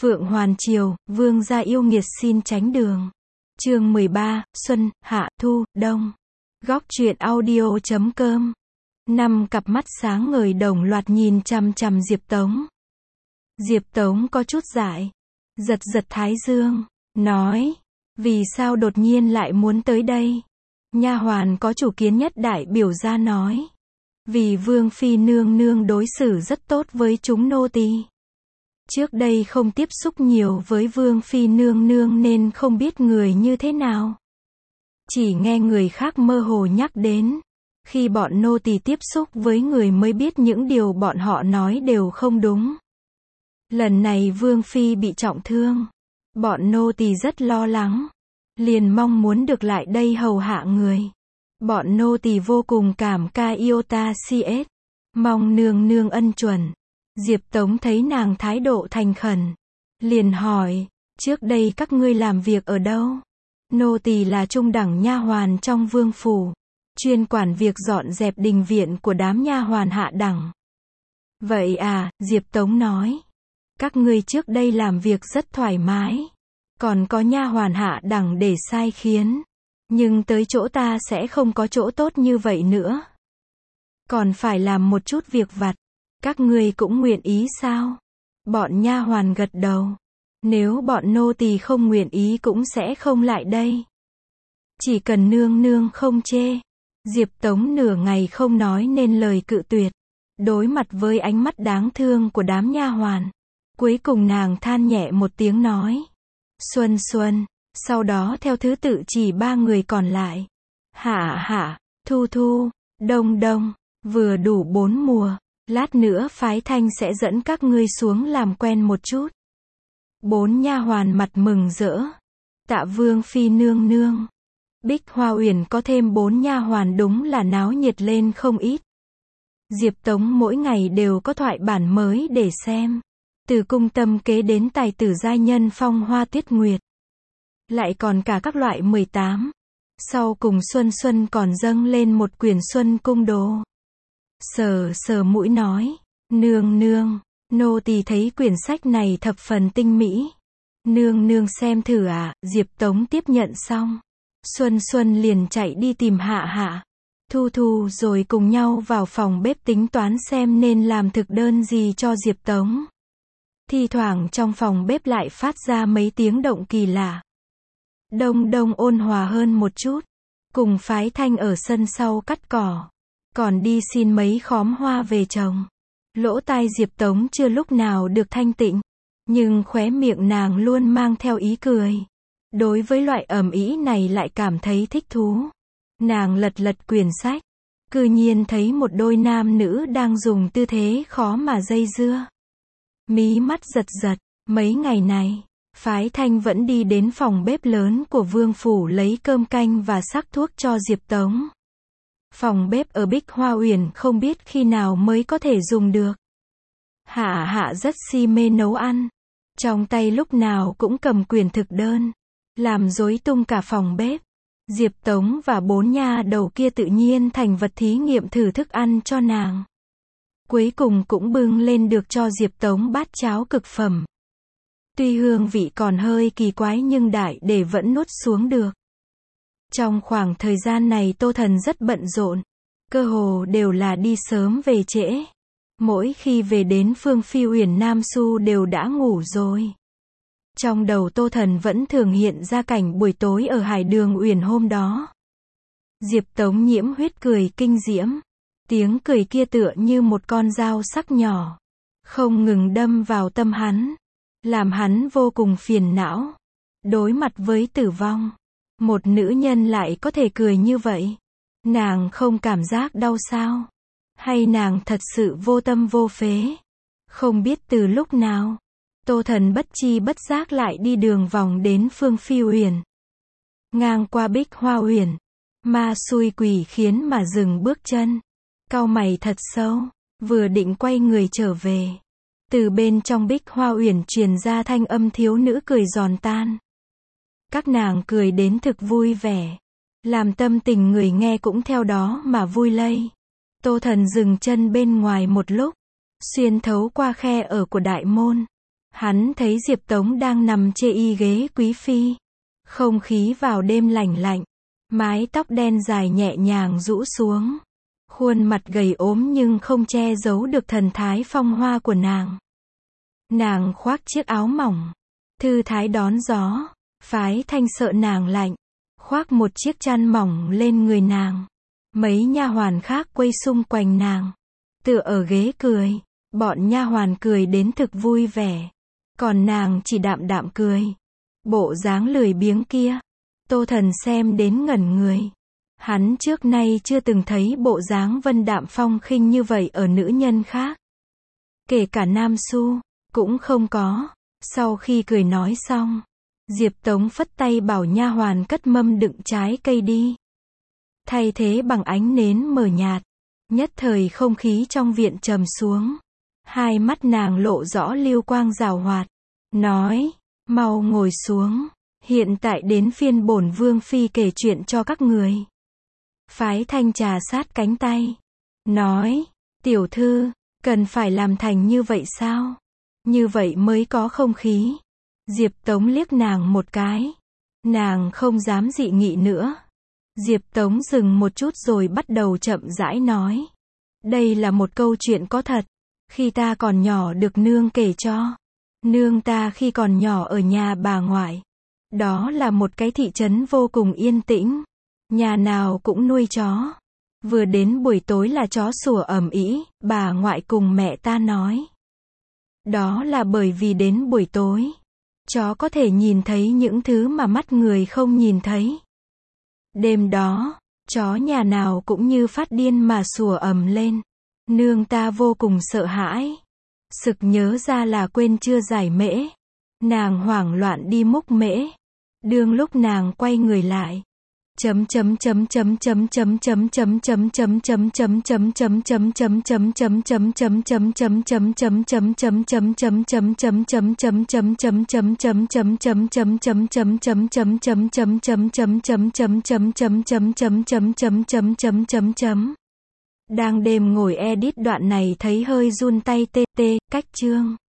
Phượng Hoàn Triều, vương gia yêu nghiệt xin tránh đường. Chương 13, Xuân, Hạ, Thu, Đông. Góc truyện audio.com. 5 cặp mắt sáng ngời đồng loạt nhìn chằm chằm Diệp Tống. Diệp Tống có chút dại, giật giật thái dương, nói, vì sao đột nhiên lại muốn tới đây? Nha hoàn có chủ kiến nhất đại biểu ra nói, vì vương phi nương nương đối xử rất tốt với chúng nô tỳ. Trước đây không tiếp xúc nhiều với vương phi nương nương nên không biết người như thế nào. Chỉ nghe người khác mơ hồ nhắc đến, khi bọn nô tỳ tiếp xúc với người mới biết những điều bọn họ nói đều không đúng. Lần này vương phi bị trọng thương, bọn nô tỳ rất lo lắng, liền mong muốn được lại đây hầu hạ người. Bọn nô tỳ vô cùng cảm ca iota cs, mong nương nương ân chuẩn. Diệp Tống thấy nàng thái độ thành khẩn, liền hỏi, trước đây các ngươi làm việc ở đâu? Nô tỳ là trung đẳng nha hoàn trong vương phủ, chuyên quản việc dọn dẹp đình viện của đám nha hoàn hạ đẳng. Vậy à, Diệp Tống nói, các ngươi trước đây làm việc rất thoải mái, còn có nha hoàn hạ đẳng để sai khiến, nhưng tới chỗ ta sẽ không có chỗ tốt như vậy nữa. Còn phải làm một chút việc vặt. Các ngươi cũng nguyện ý sao? Bọn nha hoàn gật đầu. Nếu bọn nô tỳ không nguyện ý cũng sẽ không lại đây. Chỉ cần nương nương không chê. Diệp Tống nửa ngày không nói nên lời cự tuyệt. Đối mặt với ánh mắt đáng thương của đám nha hoàn, cuối cùng nàng than nhẹ một tiếng nói, Xuân Xuân, sau đó theo thứ tự chỉ 3 người còn lại. Hạ Hạ, Thu Thu, Đông Đông, vừa đủ 4 mùa. Lát nữa phái thanh sẽ dẫn các ngươi xuống làm quen một chút. 4 nha hoàn mặt mừng rỡ. Tạ vương phi nương nương. Bích Hoa Uyển có thêm 4 nha hoàn đúng là náo nhiệt lên không ít. Diệp Tống mỗi ngày đều có thoại bản mới để xem. Từ cung tâm kế đến tài tử giai nhân phong hoa tuyết nguyệt. Lại còn cả các loại 18. Sau cùng Xuân Xuân còn dâng lên một quyển Xuân Cung Đồ. Sờ sờ mũi nói, nương nương, nô tỳ thấy quyển sách này thập phần tinh mỹ. Nương nương xem thử ạ. Diệp Tống tiếp nhận xong, Xuân Xuân liền chạy đi tìm Hạ Hạ, Thu Thu rồi cùng nhau vào phòng bếp tính toán xem nên làm thực đơn gì cho Diệp Tống. Thi thoảng trong phòng bếp lại phát ra mấy tiếng động kỳ lạ. Đông Đông ôn hòa hơn một chút, cùng phái thanh ở sân sau cắt cỏ. Còn đi xin mấy khóm hoa về trồng. Lỗ tai Diệp Tống chưa lúc nào được thanh tịnh, nhưng khóe miệng nàng luôn mang theo ý cười. Đối với loại ầm ĩ này lại cảm thấy thích thú. Nàng lật lật quyển sách, cư nhiên thấy một đôi nam nữ đang dùng tư thế khó mà dây dưa. Mí mắt giật giật, mấy ngày này, phái thanh vẫn đi đến phòng bếp lớn của vương phủ lấy cơm canh và sắc thuốc cho Diệp Tống. Phòng bếp ở Bích Hoa Uyển không biết khi nào mới có thể dùng được. Hạ Hạ rất si mê nấu ăn. Trong tay lúc nào cũng cầm quyển thực đơn. Làm rối tung cả phòng bếp. Diệp Tống và 4 nha đầu kia tự nhiên thành vật thí nghiệm thử thức ăn cho nàng. Cuối cùng cũng bưng lên được cho Diệp Tống bát cháo cực phẩm. Tuy hương vị còn hơi kỳ quái nhưng đại để vẫn nuốt xuống được. Trong khoảng thời gian này Tô Thần rất bận rộn, cơ hồ đều là đi sớm về trễ. Mỗi khi về đến Phương Phi Uyển Nam Xu đều đã ngủ rồi. Trong đầu Tô Thần vẫn thường hiện ra cảnh buổi tối ở Hải Đường Uyển hôm đó. Diệp Tống nhiễm huyết cười kinh diễm. Tiếng cười kia tựa như một con dao sắc nhỏ, không ngừng đâm vào tâm hắn, làm hắn vô cùng phiền não. Đối mặt với tử vong, một nữ nhân lại có thể cười như vậy. Nàng không cảm giác đau sao? Hay nàng thật sự vô tâm vô phế? Không biết từ lúc nào, Tô Thần bất chi bất giác lại đi đường vòng đến Phương Phi Uyển. Ngang qua Bích Hoa Uyển, ma xui quỷ khiến mà dừng bước chân. Cau mày thật sâu, vừa định quay người trở về. Từ bên trong Bích Hoa Uyển truyền ra thanh âm thiếu nữ cười giòn tan. Các nàng cười đến thực vui vẻ, làm tâm tình người nghe cũng theo đó mà vui lây. Tô Thần dừng chân bên ngoài một lúc, xuyên thấu qua khe ở của đại môn, Hắn thấy Diệp Tống đang nằm chê y ghế quý phi. Không khí vào đêm lạnh lạnh. Mái tóc đen dài nhẹ nhàng rũ xuống. Khuôn mặt gầy ốm nhưng không che giấu được thần thái phong hoa của nàng. Nàng khoác chiếc áo mỏng, thư thái đón gió. Phái Thanh sợ nàng lạnh, khoác một chiếc chăn mỏng lên người nàng. Mấy nha hoàn khác quây xung quanh nàng, tựa ở ghế cười. Bọn nha hoàn cười đến thực vui vẻ, còn nàng chỉ đạm đạm cười. Bộ dáng lười biếng kia, Tô Thần xem đến ngẩn người. Hắn trước nay chưa từng thấy bộ dáng vân đạm phong khinh như vậy ở nữ nhân khác. Kể cả Nam Xu, cũng không có. Sau khi cười nói xong, Diệp Tống phất tay bảo nha hoàn cất mâm đựng trái cây đi. Thay thế bằng ánh nến mờ nhạt. Nhất thời không khí trong viện trầm xuống. Hai mắt nàng lộ rõ lưu quang rào hoạt. Nói, mau ngồi xuống. Hiện tại đến phiên bổn vương phi kể chuyện cho các người. Phái Thanh trà sát cánh tay. Nói, tiểu thư, cần phải làm thành như vậy sao? Như vậy mới có không khí. Diệp Tống liếc nàng một cái. Nàng không dám dị nghị nữa. Diệp Tống dừng một chút rồi bắt đầu chậm rãi nói. Đây là một câu chuyện có thật. Khi ta còn nhỏ được nương kể cho. Nương ta khi còn nhỏ ở nhà bà ngoại. Đó là một cái thị trấn vô cùng yên tĩnh. Nhà nào cũng nuôi chó. Vừa đến buổi tối là chó sủa ầm ĩ, bà ngoại cùng mẹ ta nói. Đó là bởi vì đến buổi tối, chó có thể nhìn thấy những thứ mà mắt người không nhìn thấy. Đêm đó, chó nhà nào cũng như phát điên mà sủa ầm lên. Nương ta vô cùng sợ hãi. Sực nhớ ra là quên chưa giải mễ. Nàng hoảng loạn đi múc mễ. Đương lúc nàng quay người lại. Đang đêm ngồi edit đoạn này thấy hơi run tay tê tê, cách chương.